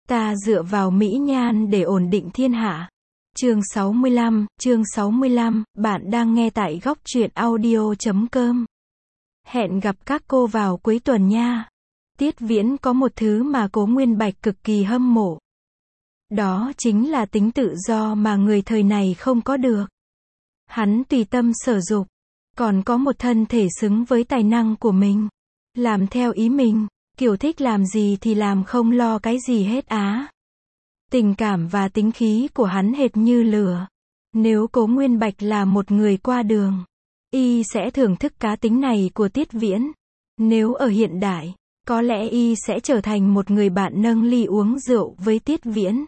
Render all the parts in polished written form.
Ta dựa vào mỹ nhan để ổn định thiên hạ. Chương 65, bạn đang nghe tại góc truyện audio.com. Hẹn gặp các cô vào cuối tuần nha. Tiết Viễn có một thứ mà Cố Nguyên Bạch cực kỳ hâm mộ. Đó chính là tính tự do mà người thời này không có được. Hắn tùy tâm sở dục, còn có một thân thể xứng với tài năng của mình. Làm theo ý mình, kiểu thích làm gì thì làm, không lo cái gì hết á. Tình cảm và tính khí của hắn hệt như lửa. Nếu Cố Nguyên Bạch là một người qua đường, y sẽ thưởng thức cá tính này của Tiết Viễn. Nếu ở hiện đại, có lẽ y sẽ trở thành một người bạn nâng ly uống rượu với Tiết Viễn.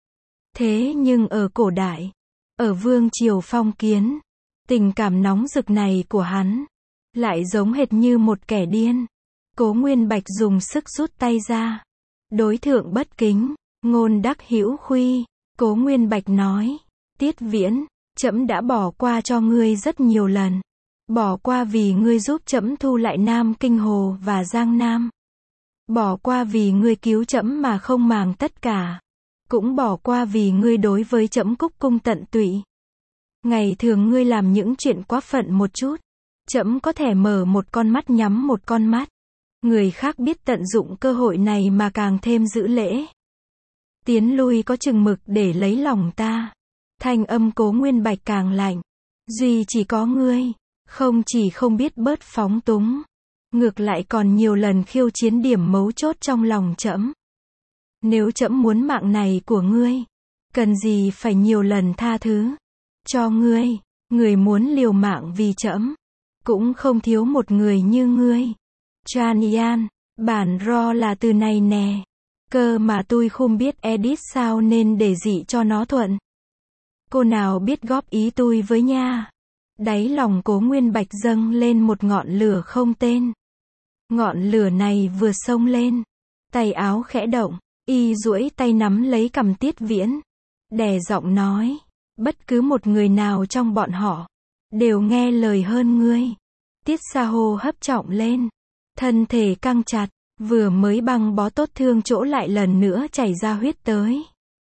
Thế nhưng ở cổ đại, ở vương triều phong kiến, tình cảm nóng rực này của hắn lại giống hệt như một kẻ điên. Cố Nguyên Bạch dùng sức rút tay ra. Đối thượng bất kính, ngôn đắc hữu khuy. Cố Nguyên Bạch nói, Tiết Viễn, trẫm đã bỏ qua cho ngươi rất nhiều lần. Bỏ qua vì ngươi giúp trẫm thu lại Nam Kinh Hồ và Giang Nam. Bỏ qua vì ngươi cứu trẫm mà không màng tất cả. Cũng bỏ qua vì ngươi đối với trẫm cúc cung tận tụy. Ngày thường ngươi làm những chuyện quá phận một chút, trẫm có thể mở một con mắt nhắm một con mắt. Người khác biết tận dụng cơ hội này mà càng thêm giữ lễ. Tiến lui có chừng mực để lấy lòng ta. Thanh âm Cố Nguyên Bạch càng lạnh. Duy chỉ có ngươi, không chỉ không biết bớt phóng túng, ngược lại còn nhiều lần khiêu chiến điểm mấu chốt trong lòng trẫm. Nếu trẫm muốn mạng này của ngươi, cần gì phải nhiều lần tha thứ cho ngươi. Người muốn liều mạng vì trẫm, cũng không thiếu một người như ngươi. Chan Yan, bản ro là từ này nè. Cơ mà tôi không biết edit sao nên để dị cho nó thuận. Cô nào biết góp ý tôi với nha. Đáy lòng Cố Nguyên Bạch dâng lên một ngọn lửa không tên. Ngọn lửa này vừa xông lên, tay áo khẽ động, y duỗi tay nắm lấy cằm Tiết Viễn, đè giọng nói, bất cứ một người nào trong bọn họ đều nghe lời hơn ngươi. Tiết Sa hô hấp trọng lên, thân thể căng chặt, vừa mới băng bó tốt thương chỗ lại lần nữa chảy ra huyết tới.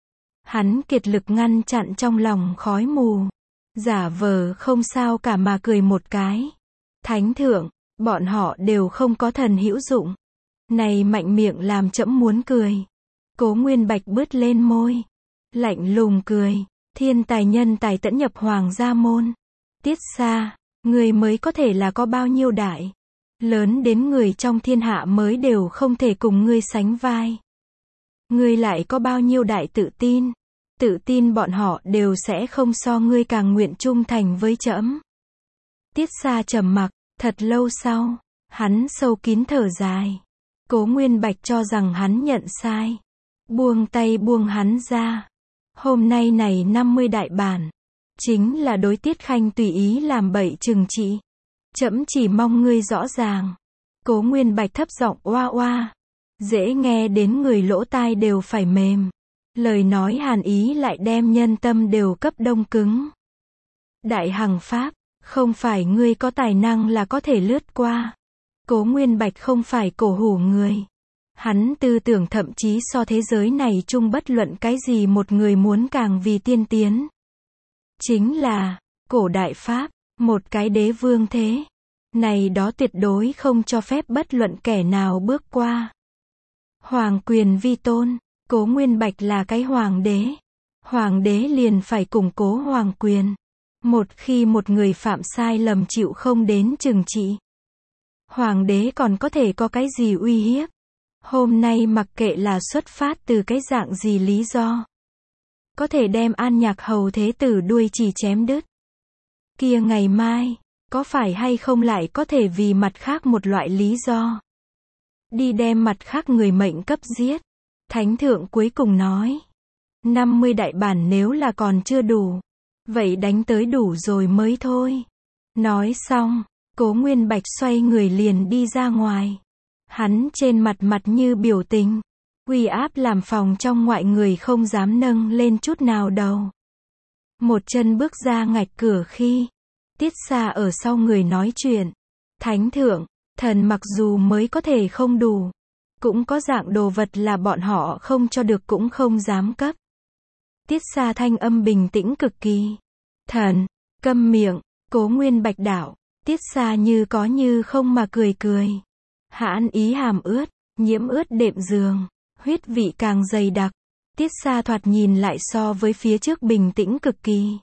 Hắn kiệt lực ngăn chặn trong lòng khói mù, giả vờ không sao cả mà cười một cái. Thánh thượng, bọn họ đều không có thần hữu dụng. Này mạnh miệng làm trẫm muốn cười. Cố Nguyên Bạch bứt lên môi, lạnh lùng cười, thiên tài nhân tài tẫn nhập hoàng gia môn. Tiết Sa, người mới có thể là có bao nhiêu đại, lớn đến người trong thiên hạ mới đều không thể cùng ngươi sánh vai. Ngươi lại có bao nhiêu đại tự tin bọn họ đều sẽ không so ngươi càng nguyện trung thành với trẫm. Tiết Sa trầm mặc, thật lâu sau, hắn sâu kín thở dài. Cố Nguyên Bạch cho rằng hắn nhận sai, buông tay buông hắn ra. Hôm nay này 50 đại bản, chính là đối Tiết Khanh tùy ý làm bậy trừng trị. Trẫm chỉ mong ngươi rõ ràng. Cố Nguyên Bạch thấp giọng oa oa, dễ nghe đến người lỗ tai đều phải mềm. Lời nói hàn ý lại đem nhân tâm đều cấp đông cứng. Đại hằng pháp, không phải ngươi có tài năng là có thể lướt qua. Cố Nguyên Bạch không phải cổ hủ người. Hắn tư tưởng thậm chí so thế giới này chung bất luận cái gì một người muốn càng vì tiên tiến. Chính là, cổ đại Pháp, một cái đế vương thế. Này đó tuyệt đối không cho phép bất luận kẻ nào bước qua. Hoàng quyền vi tôn, Cố Nguyên Bạch là cái hoàng đế. Hoàng đế liền phải củng cố hoàng quyền. Một khi một người phạm sai lầm chịu không đến trừng trị, hoàng đế còn có thể có cái gì uy hiếp. Hôm nay mặc kệ là xuất phát từ cái dạng gì lý do, có thể đem An Nhạc Hầu thế tử đuôi chỉ chém đứt. Kia ngày mai, có phải hay không lại có thể vì mặt khác một loại lý do, đi đem mặt khác người mệnh cấp giết. Thánh thượng cuối cùng nói, 50 đại bản nếu là còn chưa đủ, vậy đánh tới đủ rồi mới thôi. Nói xong, Cố Nguyên Bạch xoay người liền đi ra ngoài. Hắn trên mặt như biểu tình, uy áp làm phòng trong ngoại người không dám nâng lên chút nào đầu. Một chân bước ra ngạch cửa khi, Tiết Sa ở sau người nói chuyện. Thánh thượng, thần mặc dù mới có thể không đủ, Cũng có dạng đồ vật là bọn họ không cho được cũng không dám cấp. Tiết Xa thanh âm bình tĩnh cực kỳ. Thần, câm miệng, Cố Nguyên Bạch đảo. Tiết Xa như có như không mà cười cười. Hãn ý hàm ướt, nhiễm ướt đệm giường, huyết vị càng dày đặc. Tiết Xa thoạt nhìn lại so với phía trước bình tĩnh cực kỳ.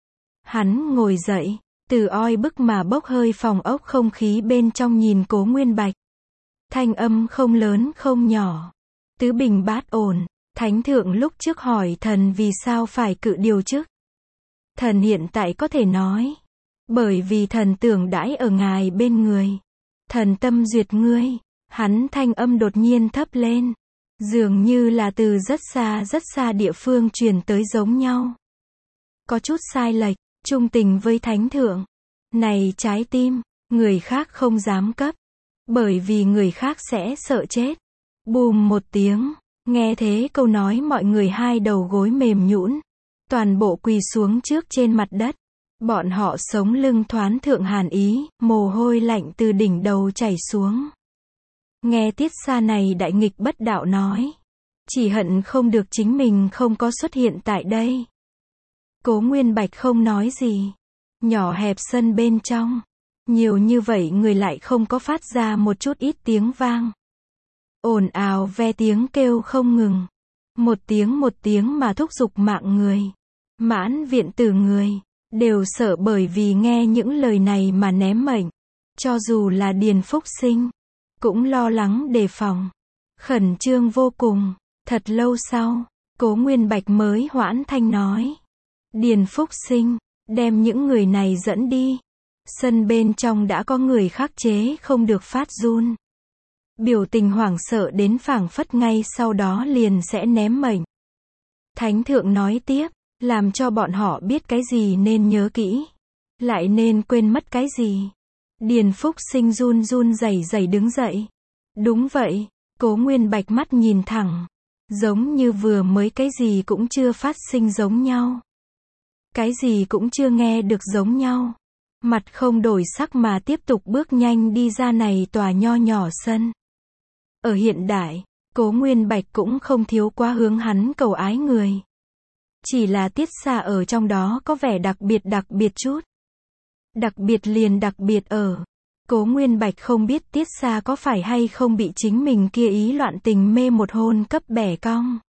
Hắn ngồi dậy, từ oi bức mà bốc hơi phòng ốc không khí bên trong nhìn Cố Nguyên Bạch. Thanh âm không lớn không nhỏ. Tứ bình bát ổn. Thánh thượng lúc trước hỏi thần vì sao phải cự điều chức. Thần hiện tại có thể nói. Bởi vì thần tưởng đãi ở ngài bên người. Thần tâm duyệt ngươi. Hắn thanh âm đột nhiên thấp lên. Dường như là từ rất xa địa phương truyền tới giống nhau. Có chút sai lệch, trung tình với thánh thượng. Này trái tim, người khác không dám cấp. Bởi vì người khác sẽ sợ chết. Bùm một tiếng, nghe thế câu nói mọi người hai đầu gối mềm nhũn, toàn bộ quỳ xuống trước trên mặt đất. Bọn họ sống lưng thoáng thượng hàn ý, mồ hôi lạnh từ đỉnh đầu chảy xuống. Nghe Tiết Xa này đại nghịch bất đạo nói. Chỉ hận không được chính mình không có xuất hiện tại đây. Cố Nguyên Bạch không nói gì. Nhỏ hẹp sân bên trong. Nhiều như vậy người lại không có phát ra một chút ít tiếng vang. Ồn ào ve tiếng kêu không ngừng. Một tiếng mà thúc giục mạng người. Mãn viện tử người. Đều sợ bởi vì nghe những lời này mà ném mệnh. Cho dù là Điền Phúc Sinh. Cũng lo lắng đề phòng. Khẩn trương vô cùng. Thật lâu sau, Cố Nguyên Bạch mới hoãn thanh nói. Điền Phúc Sinh, đem những người này dẫn đi. Sân bên trong đã có người khắc chế không được phát run. Biểu tình hoảng sợ đến phảng phất ngay sau đó liền sẽ ném mệnh. Thánh thượng nói tiếp, làm cho bọn họ biết cái gì nên nhớ kỹ. Lại nên quên mất cái gì. Điền Phúc Sinh run rẩy đứng dậy. Đúng vậy, Cố Nguyên Bạch mắt nhìn thẳng. Giống như vừa mới cái gì cũng chưa phát sinh giống nhau. Cái gì cũng chưa nghe được giống nhau. Mặt không đổi sắc mà tiếp tục bước nhanh đi ra này tòa nho nhỏ sân. Ở hiện đại, Cố Nguyên Bạch cũng không thiếu quá hướng hắn cầu ái người. Chỉ là Tiết Xa ở trong đó có vẻ đặc biệt chút. Đặc biệt liền đặc biệt ở. Cố Nguyên Bạch không biết Tiết Xa có phải hay không bị chính mình kia ý loạn tình mê một hôn cấp bẻ cong.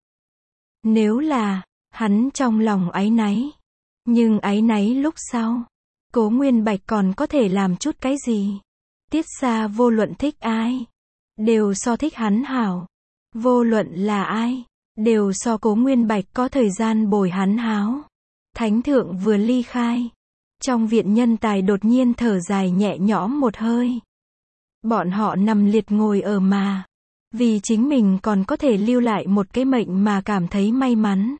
Nếu là, hắn trong lòng áy náy. Nhưng áy náy lúc sau, Cố Nguyên Bạch còn có thể làm chút cái gì? Tiết Xa vô luận thích ai, đều so thích hắn hảo. Vô luận là ai, đều so Cố Nguyên Bạch có thời gian bồi hắn háo. Thánh thượng vừa ly khai. Trong viện nhân tài đột nhiên thở dài nhẹ nhõm một hơi. Bọn họ nằm liệt ngồi ở mà. Vì chính mình còn có thể lưu lại một cái mệnh mà cảm thấy may mắn.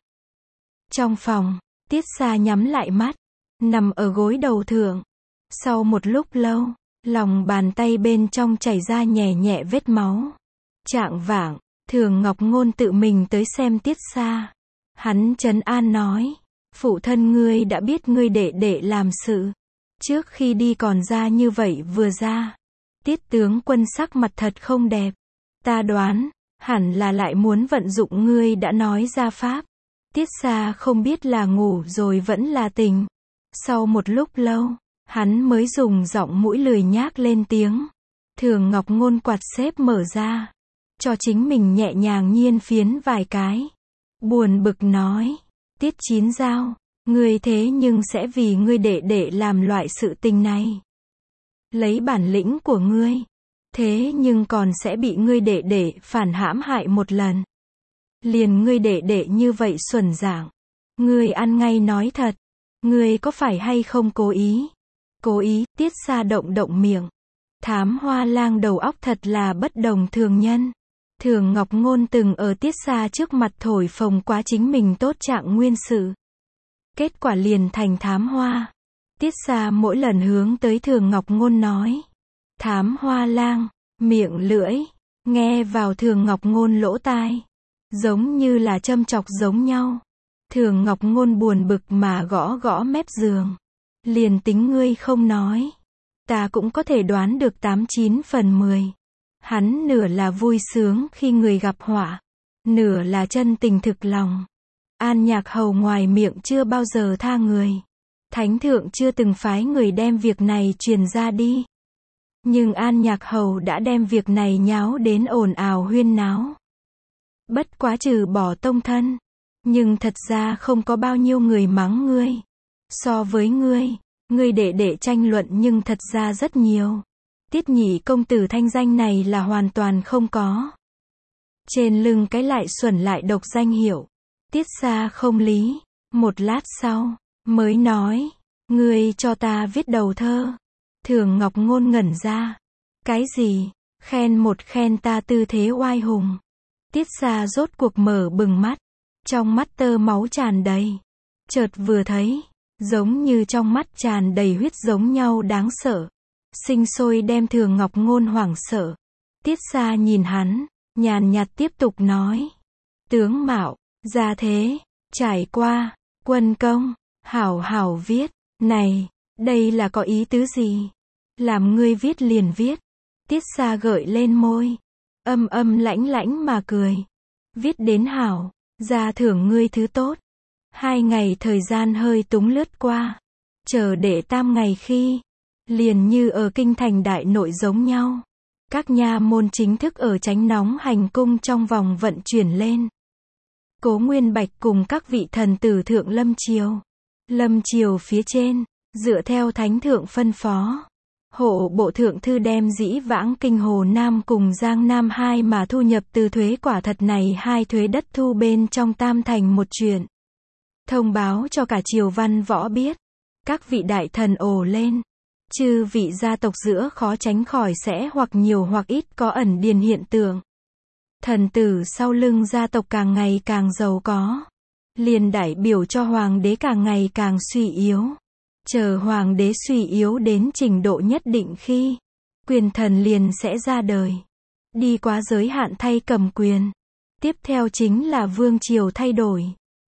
Trong phòng, Tiết Xa nhắm lại mắt. Nằm ở gối đầu thượng. Sau một lúc lâu, lòng bàn tay bên trong chảy ra nhẹ vết máu. Trạng vạng, Thường Ngọc Ngôn tự mình tới xem Tiết Xa. Hắn trấn an nói. Phụ thân ngươi đã biết ngươi đệ làm sự. Trước khi đi còn ra như vậy vừa ra. Tiết tướng quân sắc mặt thật không đẹp. Ta đoán, hẳn là lại muốn vận dụng ngươi đã nói ra pháp. Tiết Xa không biết là ngủ rồi vẫn là tỉnh. Sau một lúc lâu, hắn mới dùng giọng mũi lười nhác lên tiếng. Thường Ngọc Ngôn quạt xếp mở ra. Cho chính mình nhẹ nhàng nhiên phiến vài cái. Buồn bực nói. Tiết Chín Dao, ngươi thế nhưng sẽ vì ngươi đệ làm loại sự tình này. Lấy bản lĩnh của ngươi. Thế nhưng còn sẽ bị ngươi đệ phản hãm hại một lần. Liền ngươi đệ như vậy xuẩn dạng. Ngươi ăn ngay nói thật. Ngươi có phải hay không cố ý? Cố ý, Tiết Xa động miệng. Thám Hoa Lang đầu óc thật là bất đồng thường nhân. Thường Ngọc Ngôn từng ở Tiết Xa trước mặt thổi phồng quá chính mình tốt trạng nguyên sự. Kết quả liền thành thám hoa. Tiết Xa mỗi lần hướng tới Thường Ngọc Ngôn nói. Thám Hoa Lang, miệng lưỡi, nghe vào Thường Ngọc Ngôn lỗ tai. Giống như là châm chọc giống nhau. Thường Ngọc Ngôn buồn bực mà gõ mép giường. Liền tính ngươi không nói. Ta cũng có thể đoán được 89 phần 10. Hắn nửa là vui sướng khi người gặp họa, nửa là chân tình thực lòng. An Nhạc Hầu ngoài miệng chưa bao giờ tha người. Thánh thượng chưa từng phái người đem việc này truyền ra đi. Nhưng An Nhạc Hầu đã đem việc này nháo đến ồn ào huyên náo. Bất quá trừ bỏ tông thân. Nhưng thật ra không có bao nhiêu người mắng ngươi. So với ngươi đệ tranh luận nhưng thật ra rất nhiều. Tiết Nhị công tử thanh danh này là hoàn toàn không có. Trên lưng cái lại xuẩn lại độc danh hiệu. Tiết gia không lý. Một lát sau, mới nói, ngươi cho ta viết đầu thơ. Thường Ngọc Ngôn ngẩn ra. Cái gì? Khen một khen ta tư thế oai hùng. Tiết gia rốt cuộc mở bừng mắt. Trong mắt tơ máu tràn đầy. Chợt vừa thấy, giống như trong mắt tràn đầy huyết giống nhau đáng sợ. Sinh sôi đem Thường Ngọc Ngôn hoảng sợ. Tiết gia nhìn hắn, nhàn nhạt tiếp tục nói. Tướng mạo, gia thế, trải qua, quân công, hảo hảo viết. Này, đây là có ý tứ gì? Làm ngươi viết liền viết. Tiết gia gợi lên môi. Âm lãnh lãnh mà cười. Viết đến hảo, gia thưởng ngươi thứ tốt. 2 ngày thời gian hơi túng lướt qua. Chờ để 3 ngày khi, liền như ở kinh thành đại nội giống nhau. Các nha môn chính thức ở tránh nóng hành cung trong vòng vận chuyển lên. Cố Nguyên Bạch cùng các vị thần tử thượng lâm triều. Lâm triều phía trên, dựa theo thánh thượng phân phó. Hộ bộ thượng thư đem dĩ vãng kinh Hồ Nam cùng Giang Nam 2 mà thu nhập từ thuế quả thật này 2 thuế đất thu bên trong tam thành một chuyện. Thông báo cho cả triều văn võ biết. Các vị đại thần ồ lên. Chư vị gia tộc giữa khó tránh khỏi sẽ hoặc nhiều hoặc ít có ẩn điền hiện tượng. Thần tử sau lưng gia tộc càng ngày càng giàu có. Liền đại biểu cho hoàng đế càng ngày càng suy yếu. Chờ hoàng đế suy yếu đến trình độ nhất định khi, quyền thần liền sẽ ra đời. Đi quá giới hạn thay cầm quyền. Tiếp theo chính là vương triều thay đổi.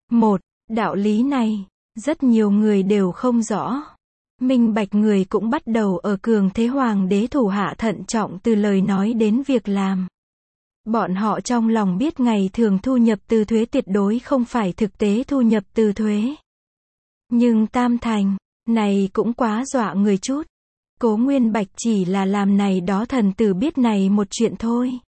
Đạo lý này, rất nhiều người đều không rõ. Minh bạch người cũng bắt đầu ở cường thế hoàng đế thủ hạ thận trọng từ lời nói đến việc làm. Bọn họ trong lòng biết ngày thường thu nhập từ thuế tuyệt đối không phải thực tế thu nhập từ thuế. Nhưng tam thành, này cũng quá dọa người chút. Cố Nguyên Bạch chỉ là làm này đó thần tử biết này một chuyện thôi.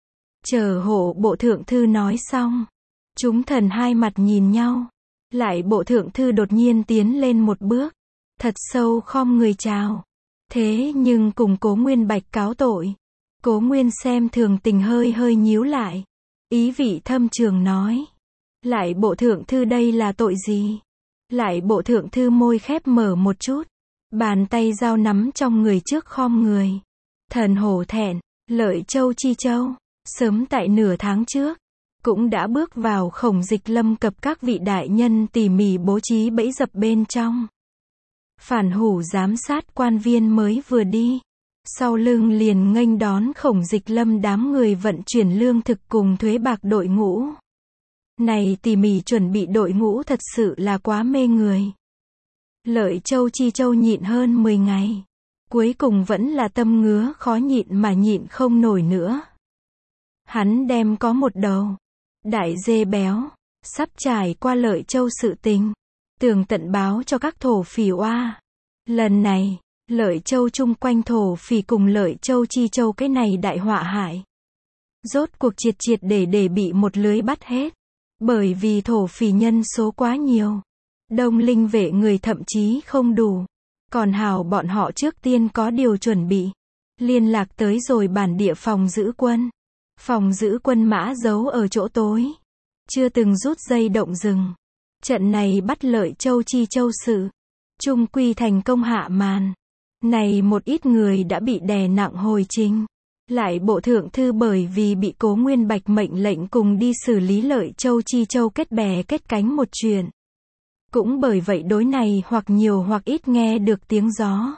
Chờ hộ bộ thượng thư nói xong. Chúng thần hai mặt nhìn nhau. Lại bộ thượng thư đột nhiên tiến lên một bước. Thật sâu khom người chào. Thế nhưng cùng Cố Nguyên Bạch cáo tội. Cố Nguyên xem thường tình hơi nhíu lại. Ý vị thâm trường nói. Lại bộ thượng thư đây là tội gì? Lại bộ thượng thư môi khép mở một chút. Bàn tay dao nắm trong người trước khom người. Thần hổ thẹn, Lợi Châu Chi Châu. Sớm tại nửa tháng trước. Cũng đã bước vào Khổng Dịch lâm cập các vị đại nhân tỉ mỉ bố trí bẫy dập bên trong. Phản hủ giám sát quan viên mới vừa đi. Sau lưng liền nghênh đón Khổng Dịch lâm đám người vận chuyển lương thực cùng thuế bạc đội ngũ. Này tỉ mỉ chuẩn bị đội ngũ thật sự là quá mê người. Lợi Châu Chi Châu nhịn hơn 10 ngày. Cuối cùng vẫn là tâm ngứa khó nhịn mà nhịn không nổi nữa. Hắn đem có một đầu đại dê béo, sắp trải qua Lợi Châu sự tình. Tường tận báo cho các thổ phỉ oa. Lần này, Lợi Châu chung quanh thổ phỉ cùng Lợi Châu Chi Châu cái này đại họa hại. Rốt cuộc triệt để bị một lưới bắt hết. Bởi vì thổ phỉ nhân số quá nhiều. Đông linh vệ người thậm chí không đủ. Còn hào bọn họ trước tiên có điều chuẩn bị. Liên lạc tới rồi bản địa phòng giữ quân. Phòng giữ quân mã giấu ở chỗ tối. Chưa từng rút dây động rừng. Trận này bắt Lợi Châu Chi Châu sự. Trung quy thành công hạ màn. Này một ít người đã bị đè nặng hồi trình. Lại bộ thượng thư bởi vì bị Cố Nguyên Bạch mệnh lệnh cùng đi xử lý Lợi Châu Chi Châu kết bè kết cánh một chuyện. Cũng bởi vậy đối này hoặc nhiều hoặc ít nghe được tiếng gió.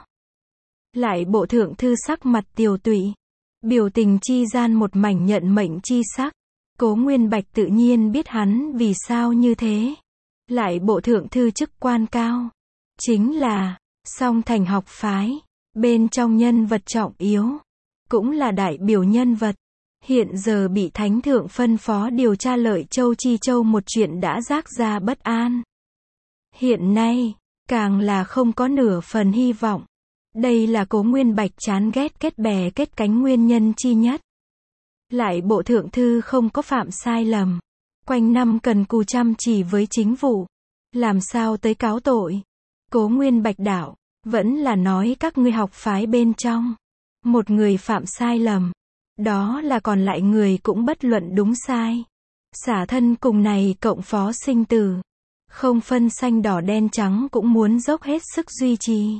Lại bộ thượng thư sắc mặt tiều tụy. Biểu tình chi gian một mảnh nhận mệnh chi sắc. Cố Nguyên Bạch tự nhiên biết hắn vì sao như thế. Lại bộ thượng thư chức quan cao. Chính là, song thành học phái. Bên trong nhân vật trọng yếu. cũng là đại biểu nhân vật. Hiện giờ bị Thánh Thượng phân phó điều tra Lợi Châu Chi Châu một chuyện đã rác ra bất an. Hiện nay, càng là không có nửa phần hy vọng. Đây là Cố Nguyên Bạch chán ghét kết bè kết cánh nguyên nhân chi nhất. Lại bộ thượng thư không có phạm sai lầm. Quanh năm cần cù chăm chỉ với chính vụ. Làm sao tới cáo tội. Cố Nguyên Bạch đảo, vẫn là nói các ngươi học phái bên trong. Một người phạm sai lầm. Đó là còn lại người cũng bất luận đúng sai. Xả thân cùng này cộng phó sinh tử. Không phân xanh đỏ đen trắng cũng muốn dốc hết sức duy trì.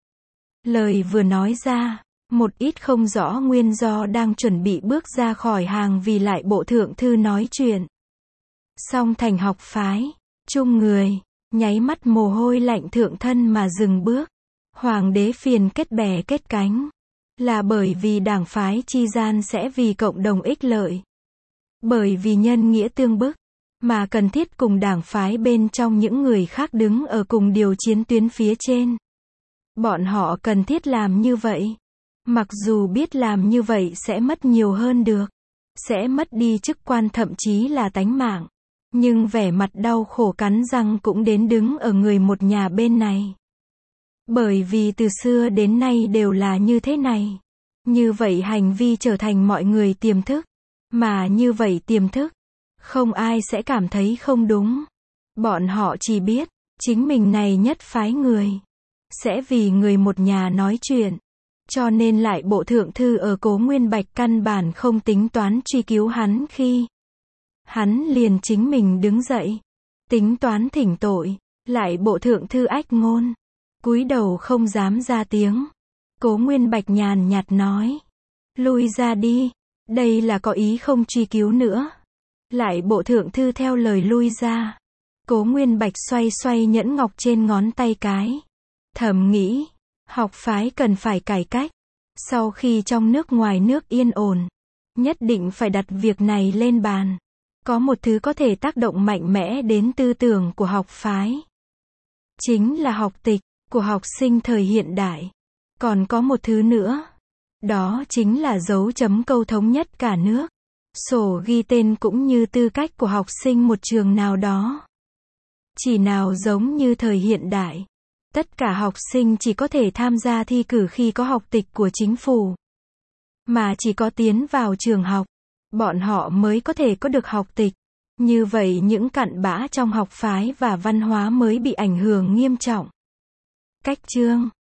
Lời vừa nói ra, một ít không rõ nguyên do đang chuẩn bị bước ra khỏi hàng vì lại bộ thượng thư nói chuyện. Song thành học phái, chung người, nháy mắt mồ hôi lạnh thượng thân mà dừng bước. Hoàng đế phiền kết bè kết cánh. Là bởi vì đảng phái chi gian sẽ vì cộng đồng ích lợi. Bởi vì nhân nghĩa tương bức, mà cần thiết cùng đảng phái bên trong những người khác đứng ở cùng điều chiến tuyến phía trên. Bọn họ cần thiết làm như vậy. Mặc dù biết làm như vậy sẽ mất nhiều hơn được. Sẽ mất đi chức quan thậm chí là tánh mạng. Nhưng vẻ mặt đau khổ cắn răng cũng đến đứng ở người một nhà bên này. Bởi vì từ xưa đến nay đều là như thế này. Như vậy hành vi trở thành mọi người tiềm thức. Mà như vậy tiềm thức, không ai sẽ cảm thấy không đúng. Bọn họ chỉ biết, chính mình này nhất phái người. Sẽ vì người một nhà nói chuyện. Cho nên lại bộ thượng thư ở Cố Nguyên Bạch căn bản không tính toán truy cứu hắn khi. Hắn liền chính mình đứng dậy. Tính toán thỉnh tội. Lại bộ thượng thư ách ngôn. Cúi đầu không dám ra tiếng. Cố Nguyên Bạch nhàn nhạt nói. Lui ra đi. Đây là có ý không truy cứu nữa. Lại bộ thượng thư theo lời lui ra. Cố Nguyên Bạch xoay xoay nhẫn ngọc trên ngón tay cái. Thầm nghĩ. Học phái cần phải cải cách. Sau khi trong nước ngoài nước yên ổn. Nhất định phải đặt việc này lên bàn. Có một thứ có thể tác động mạnh mẽ đến tư tưởng của học phái. Chính là học tịch của học sinh thời hiện đại. Còn có một thứ nữa. Đó chính là dấu chấm câu thống nhất cả nước. Sổ ghi tên cũng như tư cách của học sinh một trường nào đó. Chỉ nào giống như thời hiện đại. Tất cả học sinh chỉ có thể tham gia thi cử khi có học tịch của chính phủ. Mà chỉ có tiến vào trường học, bọn họ mới có thể có được học tịch. Như vậy những cặn bã trong học phái và văn hóa mới bị ảnh hưởng nghiêm trọng. Cách chương